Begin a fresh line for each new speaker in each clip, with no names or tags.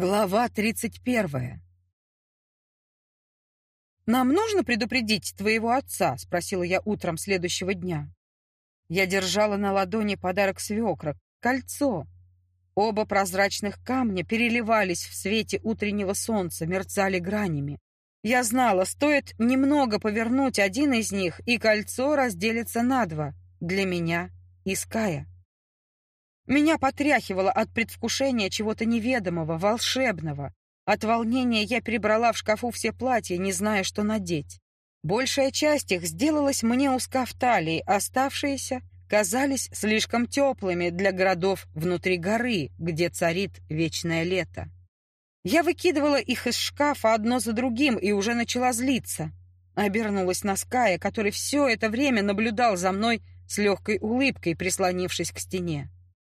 Глава 31. «Нам нужно предупредить твоего отца?» — спросила я утром следующего дня. Я держала на ладони подарок свекра — кольцо. Оба прозрачных камня переливались в свете утреннего солнца, мерцали гранями. Я знала, стоит немного повернуть один из них, и кольцо разделится на два — для меня и Ская. Меня потряхивало от предвкушения чего-то неведомого, волшебного. От волнения я перебрала в шкафу все платья, не зная, что надеть. Большая часть их сделалась мне узка в талии, оставшиеся казались слишком теплыми для городов внутри горы, где царит вечное лето. Я выкидывала их из шкафа одно за другим и уже начала злиться. Обернулась на Ская, который все это время наблюдал за мной с легкой улыбкой, прислонившись к стене.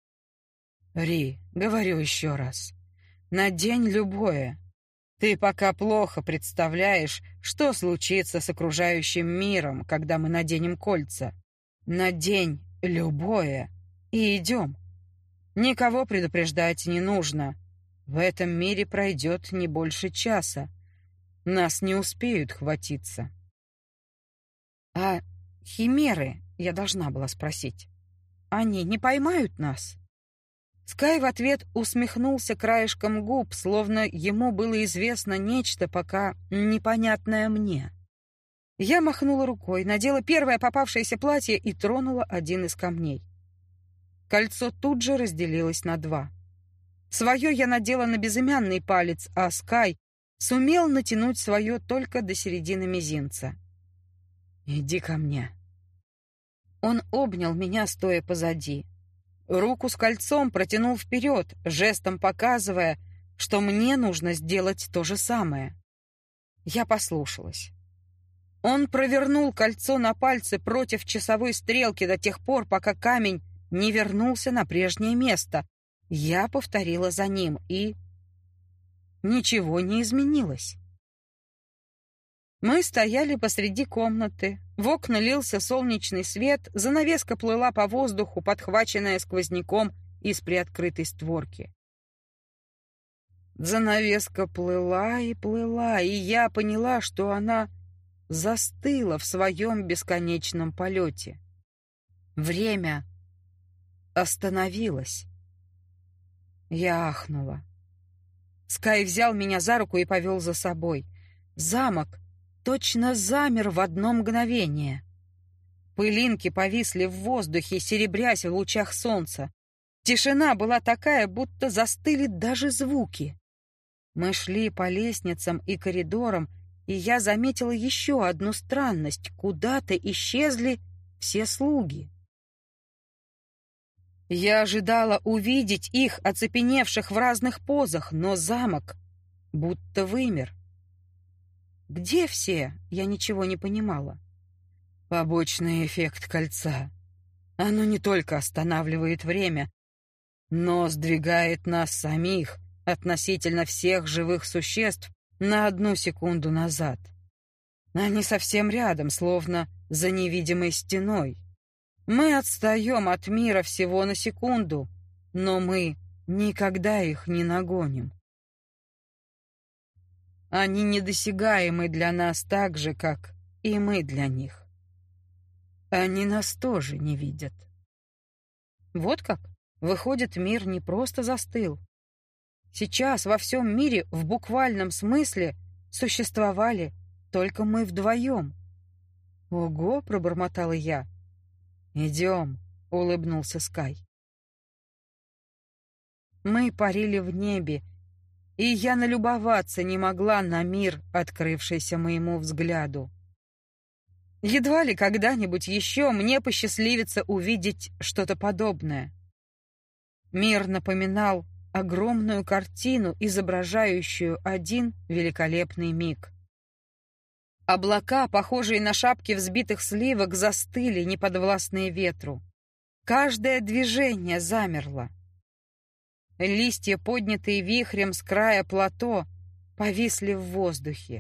«Ри, говорю еще раз, надень любое. Ты пока плохо представляешь, что случится с окружающим миром, когда мы наденем кольца. Надень любое и идем. Никого предупреждать не нужно. В этом мире пройдет не больше часа. Нас не успеют хватиться». «А химеры, я должна была спросить, они не поймают нас?» Скай в ответ усмехнулся краешком губ, словно ему было известно нечто пока непонятное мне. Я махнула рукой, надела первое попавшееся платье и тронула один из камней. Кольцо тут же разделилось на два. Свое я надела на безымянный палец, а Скай сумел натянуть свое только до середины мизинца. «Иди ко мне». Он обнял меня, стоя позади. Руку с кольцом протянул вперед, жестом показывая, что мне нужно сделать то же самое. Я послушалась. Он провернул кольцо на пальце против часовой стрелки до тех пор, пока камень не вернулся на прежнее место. Я повторила за ним, и ничего не изменилось. Мы стояли посреди комнаты. В окна лился солнечный свет, занавеска плыла по воздуху, подхваченная сквозняком из приоткрытой створки. Занавеска плыла, и я поняла, что она застыла в своем бесконечном полете. Время остановилось. Я ахнула. Скай взял меня за руку и повел за собой. Замок точно замер в одно мгновение. Пылинки повисли в воздухе, серебрясь в лучах солнца. Тишина была такая, будто застыли даже звуки. Мы шли по лестницам и коридорам, и я заметила еще одну странность. Куда-то исчезли все слуги. Я ожидала увидеть их, оцепеневших в разных позах, но замок будто вымер. «Где все?» Я ничего не понимала. «Побочный эффект кольца. Оно не только останавливает время, но сдвигает нас самих относительно всех живых существ на 1 секунду назад. Они совсем рядом, словно за невидимой стеной. Мы отстаем от мира всего на секунду, но мы никогда их не нагоним. Они недосягаемы для нас так же, как и мы для них. Они нас тоже не видят». Вот как? Выходит, мир не просто застыл. Сейчас во всем мире в буквальном смысле существовали только мы вдвоем. «Ого!» — пробормотала я. «Идем», — улыбнулся Скай. Мы парили в небе, и я налюбоваться не могла на мир, открывшийся моему взгляду. Едва ли когда-нибудь еще мне посчастливится увидеть что-то подобное. Мир напоминал огромную картину, изображающую один великолепный миг. Облака, похожие на шапки взбитых сливок, застыли, неподвластные ветру. Каждое движение замерло. Листья, поднятые вихрем с края плато, повисли в воздухе.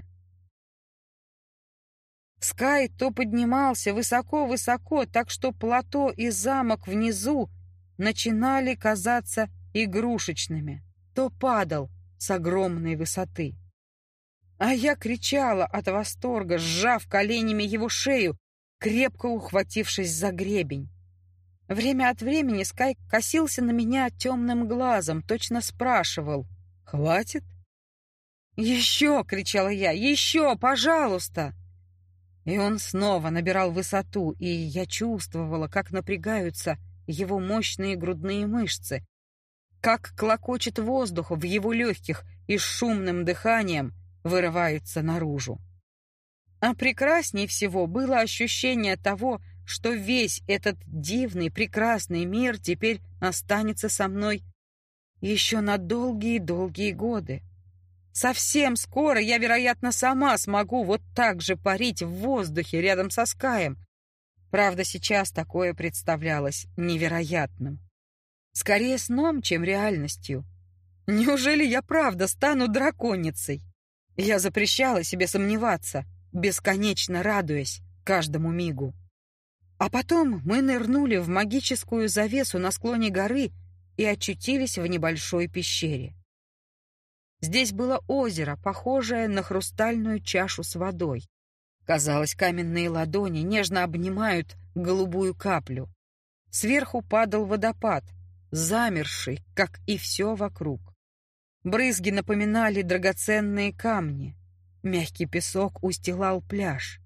Скай то поднимался высоко-высоко, так что плато и замок внизу начинали казаться игрушечными, то падал, с огромной высоты. А я кричала от восторга, сжав коленями его шею, крепко ухватившись за гребень. Время от времени Скай косился на меня темным глазом, точно спрашивал: «Хватит?» «Еще!» — кричала я. «Еще! Пожалуйста!» И он снова набирал высоту, и я чувствовала, как напрягаются его мощные грудные мышцы, как клокочет воздух в его легких и с шумным дыханием вырывается наружу. А прекрасней всего было ощущение того, что весь этот дивный, прекрасный мир теперь останется со мной еще на долгие-долгие годы. Совсем скоро я, вероятно, сама смогу вот так же парить в воздухе рядом со Скаем. Правда, сейчас такое представлялось невероятным. Скорее сном, чем реальностью. Неужели я правда стану драконицей? Я запрещала себе сомневаться, бесконечно радуясь каждому мигу. А потом мы нырнули в магическую завесу на склоне горы и очутились в небольшой пещере. Здесь было озеро, похожее на хрустальную чашу с водой. Казалось, каменные ладони нежно обнимают голубую каплю. Сверху падал водопад, замерший, как и все вокруг. Брызги напоминали драгоценные камни. Мягкий песок устилал пляж.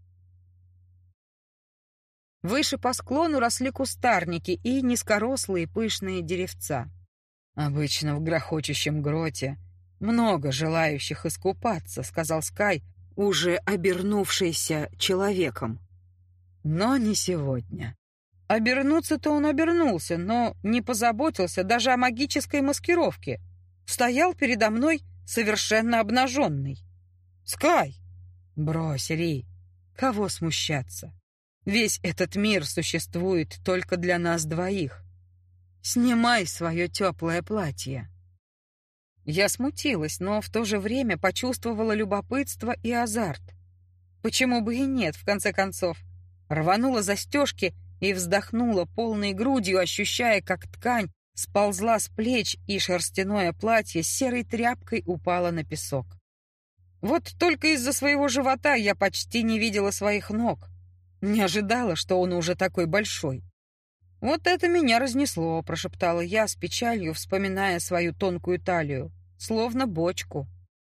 Выше по склону росли кустарники и низкорослые пышные деревца. «Обычно в грохочущем гроте много желающих искупаться», — сказал Скай, уже обернувшийся человеком. «Но не сегодня». Обернуться-то он обернулся, но не позаботился даже о магической маскировке. Стоял передо мной совершенно обнаженный. «Скай!» «Брось, Ри, кого смущаться? Весь этот мир существует только для нас двоих. Снимай свое теплое платье». Я смутилась, но в то же время почувствовала любопытство и азарт. Почему бы и нет, в конце концов? Рванула застежки и вздохнула полной грудью, ощущая, как ткань сползла с плеч, и шерстяное платье серой тряпкой упало на песок. Вот только из-за своего живота я почти не видела своих ног. Не ожидала, что он уже такой большой. «Вот это меня разнесло», — прошептала я с печалью, вспоминая свою тонкую талию, словно бочку.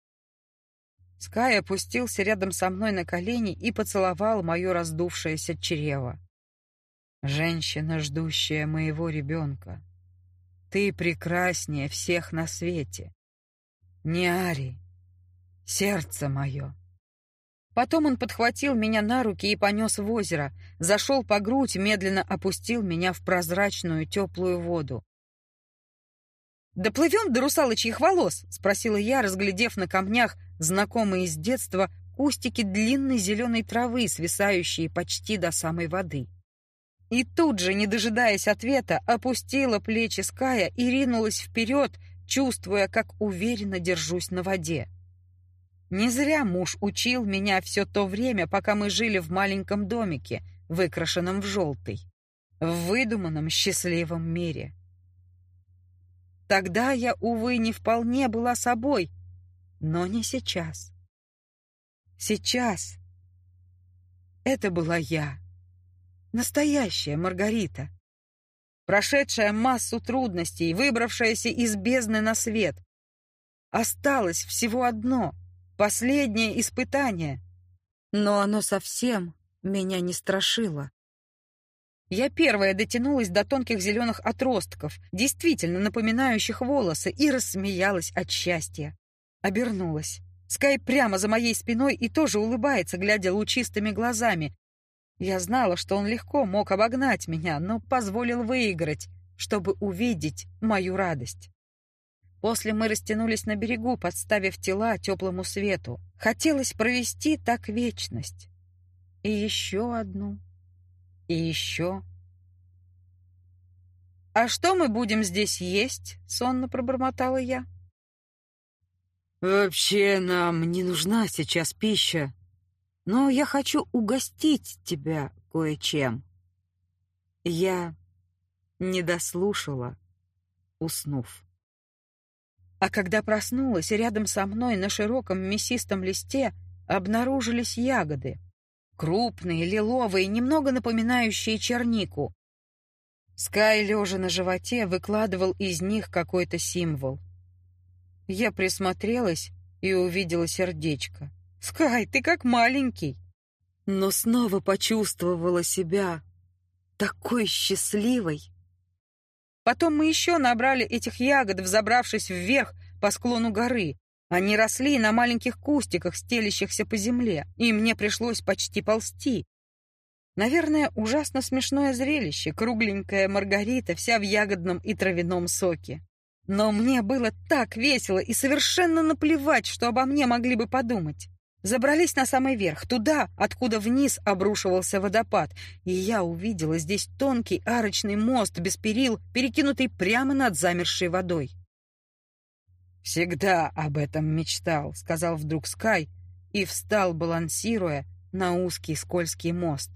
Скай опустился рядом со мной на колени и поцеловал мое раздувшееся чрево. «Женщина, ждущая моего ребенка, ты прекраснее всех на свете. Ниари, сердце мое». Потом он подхватил меня на руки и понес в озеро, зашел по грудь, медленно опустил меня в прозрачную теплую воду. «Доплывем до русалочьих волос?» — спросила я, разглядев на камнях знакомые с детства кустики длинной зеленой травы, свисающие почти до самой воды. И тут же, не дожидаясь ответа, опустила плечи Ская и ринулась вперед, чувствуя, как уверенно держусь на воде. Не зря муж учил меня все то время, пока мы жили в маленьком домике, выкрашенном в желтый, в выдуманном счастливом мире. Тогда я, увы, не вполне была собой, но не сейчас. Сейчас это была я, настоящая Маргарита, прошедшая массу трудностей, выбравшаяся из бездны на свет. Осталось всего одно — последнее испытание, но оно совсем меня не страшило. Я первая дотянулась до тонких зеленых отростков, действительно напоминающих волосы, и рассмеялась от счастья. Обернулась. Скай прямо за моей спиной и тоже улыбается, глядя лучистыми глазами. Я знала, что он легко мог обогнать меня, но позволил выиграть, чтобы увидеть мою радость. После мы растянулись на берегу, подставив тела теплому свету. Хотелось провести так вечность. И еще одну. И еще. «А что мы будем здесь есть?» — сонно пробормотала я. «Вообще нам не нужна сейчас пища, но я хочу угостить тебя кое-чем». Я не дослушала, уснув. А когда проснулась, рядом со мной на широком мясистом листе обнаружились ягоды. Крупные, лиловые, немного напоминающие чернику. Скай, лежа на животе, выкладывал из них какой-то символ. Я присмотрелась и увидела сердечко. «Скай, ты как маленький!» Но снова почувствовала себя такой счастливой. Потом мы еще набрали этих ягод, взобравшись вверх по склону горы. Они росли на маленьких кустиках, стелящихся по земле, и мне пришлось почти ползти. Наверное, ужасно смешное зрелище, кругленькая Маргарита, вся в ягодном и травяном соке. Но мне было так весело и совершенно наплевать, что обо мне могли бы подумать. Забрались на самый верх, туда, откуда вниз обрушивался водопад, и я увидела здесь тонкий арочный мост без перил, перекинутый прямо над замерзшей водой. «Всегда об этом мечтал», — сказал вдруг Скай и встал, балансируя на узкий скользкий мост.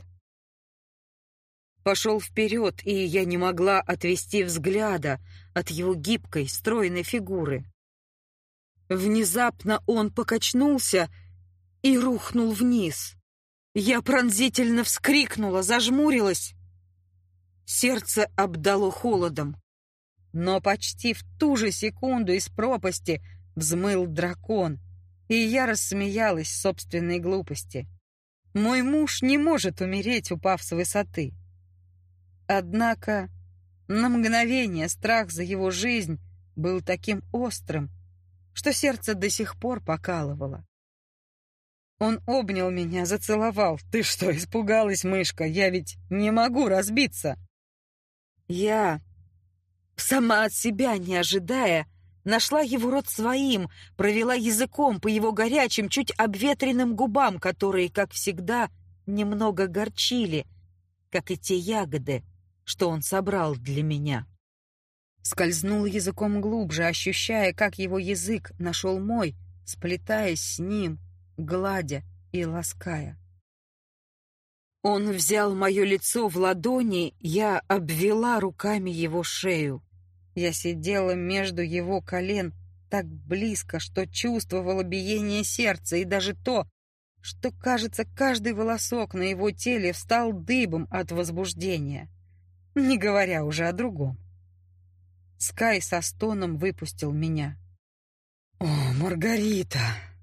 Пошел вперед, и я не могла отвести взгляда от его гибкой, стройной фигуры. Внезапно он покачнулся и рухнул вниз. Я пронзительно вскрикнула, зажмурилась. Сердце обдало холодом. Но почти в ту же секунду из пропасти взмыл дракон, и я рассмеялась собственной глупости. Мой муж не может умереть, упав с высоты. Однако на мгновение страх за его жизнь был таким острым, что сердце до сих пор покалывало. Он обнял меня, зацеловал. «Ты что, испугалась, мышка? Я ведь не могу разбиться!» Я, сама от себя не ожидая, нашла его рот своим, провела языком по его горячим, чуть обветренным губам, которые, как всегда, немного горчили, как и те ягоды, что он собрал для меня. Скользнул языком глубже, ощущая, как его язык нашел мой, сплетаясь с ним, гладя и лаская. Он взял мое лицо в ладони, я обвела руками его шею. Я сидела между его колен так близко, что чувствовала биение сердца и даже то, что, кажется, каждый волосок на его теле встал дыбом от возбуждения, не говоря уже о другом. Скай со стоном выпустил меня. «О, Маргарита!»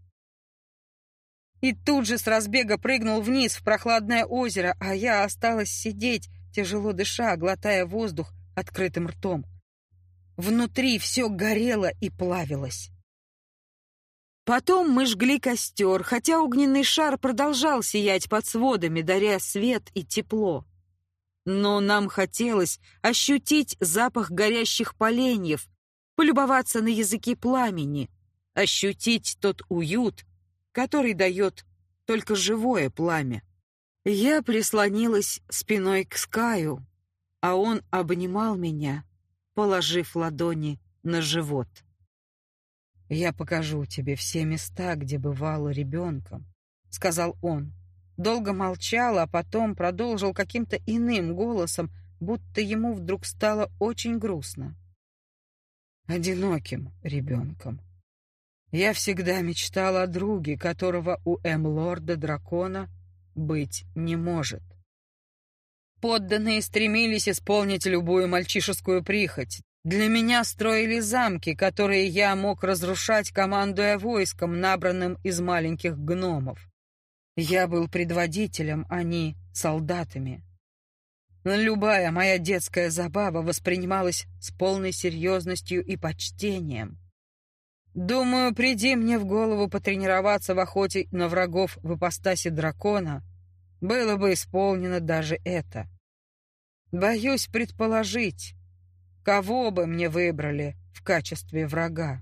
И тут же с разбега прыгнул вниз в прохладное озеро, а я осталась сидеть, тяжело дыша, глотая воздух открытым ртом. Внутри все горело и плавилось. Потом мы жгли костер, хотя огненный шар продолжал сиять под сводами, даря свет и тепло. Но нам хотелось ощутить запах горящих поленьев, полюбоваться на языки пламени, ощутить тот уют, который дает только живое пламя. Я прислонилась спиной к Скаю, а он обнимал меня, положив ладони на живот. «Я покажу тебе все места, где бывала ребенком», — сказал он. Долго молчал, а потом продолжил каким-то иным голосом, будто ему вдруг стало очень грустно. «Одиноким ребенком. Я всегда мечтал о друге, которого у М-лорда-дракона быть не может. Подданные стремились исполнить любую мальчишескую прихоть. Для меня строили замки, которые я мог разрушать, командуя войском, набранным из маленьких гномов. Я был предводителем, а не солдатами. Любая моя детская забава воспринималась с полной серьезностью и почтением. Думаю, приди мне в голову потренироваться в охоте на врагов в ипостаси дракона, было бы исполнено даже это. Боюсь предположить, кого бы мне выбрали в качестве врага.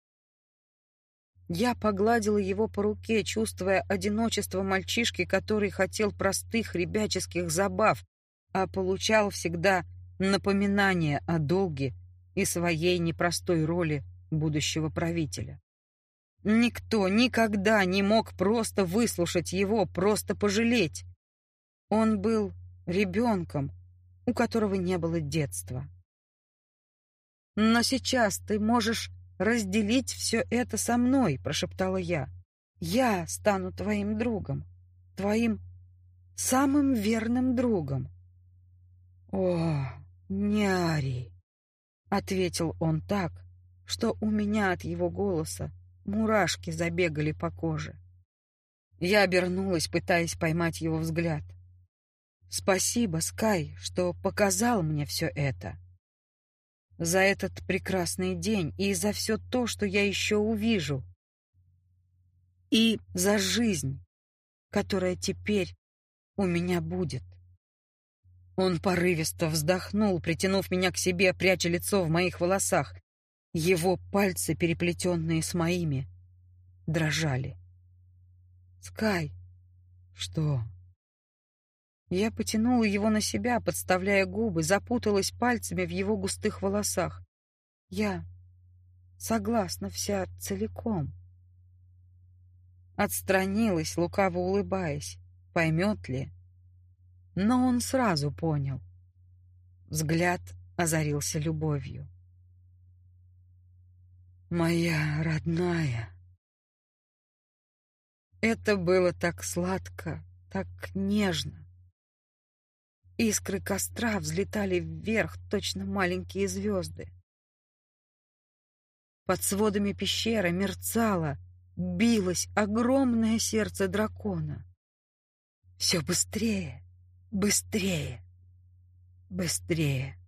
Я погладила его по руке, чувствуя одиночество мальчишки, который хотел простых ребяческих забав, а получал всегда напоминание о долге и своей непростой роли будущего правителя. Никто никогда не мог просто выслушать его, просто пожалеть. Он был ребенком, у которого не было детства. Но сейчас ты можешь разделить все это со мной», — прошептала я. «Я стану твоим другом, твоим самым верным другом». «О, Няри!» — ответил он так, что у меня от его голоса мурашки забегали по коже. Я обернулась, пытаясь поймать его взгляд. «Спасибо, Скай, что показал мне все это. За этот прекрасный день и за все то, что я еще увижу. И за жизнь, которая теперь у меня будет». Он порывисто вздохнул, притянув меня к себе, пряча лицо в моих волосах. Его пальцы, переплетенные с моими, дрожали. «Скай!» «Что?» Я потянула его на себя, подставляя губы, запуталась пальцами в его густых волосах. «Я согласна вся целиком». Отстранилась, лукаво улыбаясь. Поймет ли? Но он сразу понял. Взгляд озарился любовью. «Моя родная!» Это было так сладко, так нежно. Искры костра взлетали вверх, точно маленькие звезды. Под сводами пещеры мерцало, билось огромное сердце дракона. Все быстрее, быстрее, быстрее.